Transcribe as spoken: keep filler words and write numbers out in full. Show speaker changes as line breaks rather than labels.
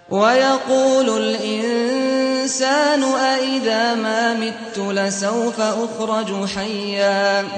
ويقول الإنسان أإذا ما مت لسوف أخرج حيا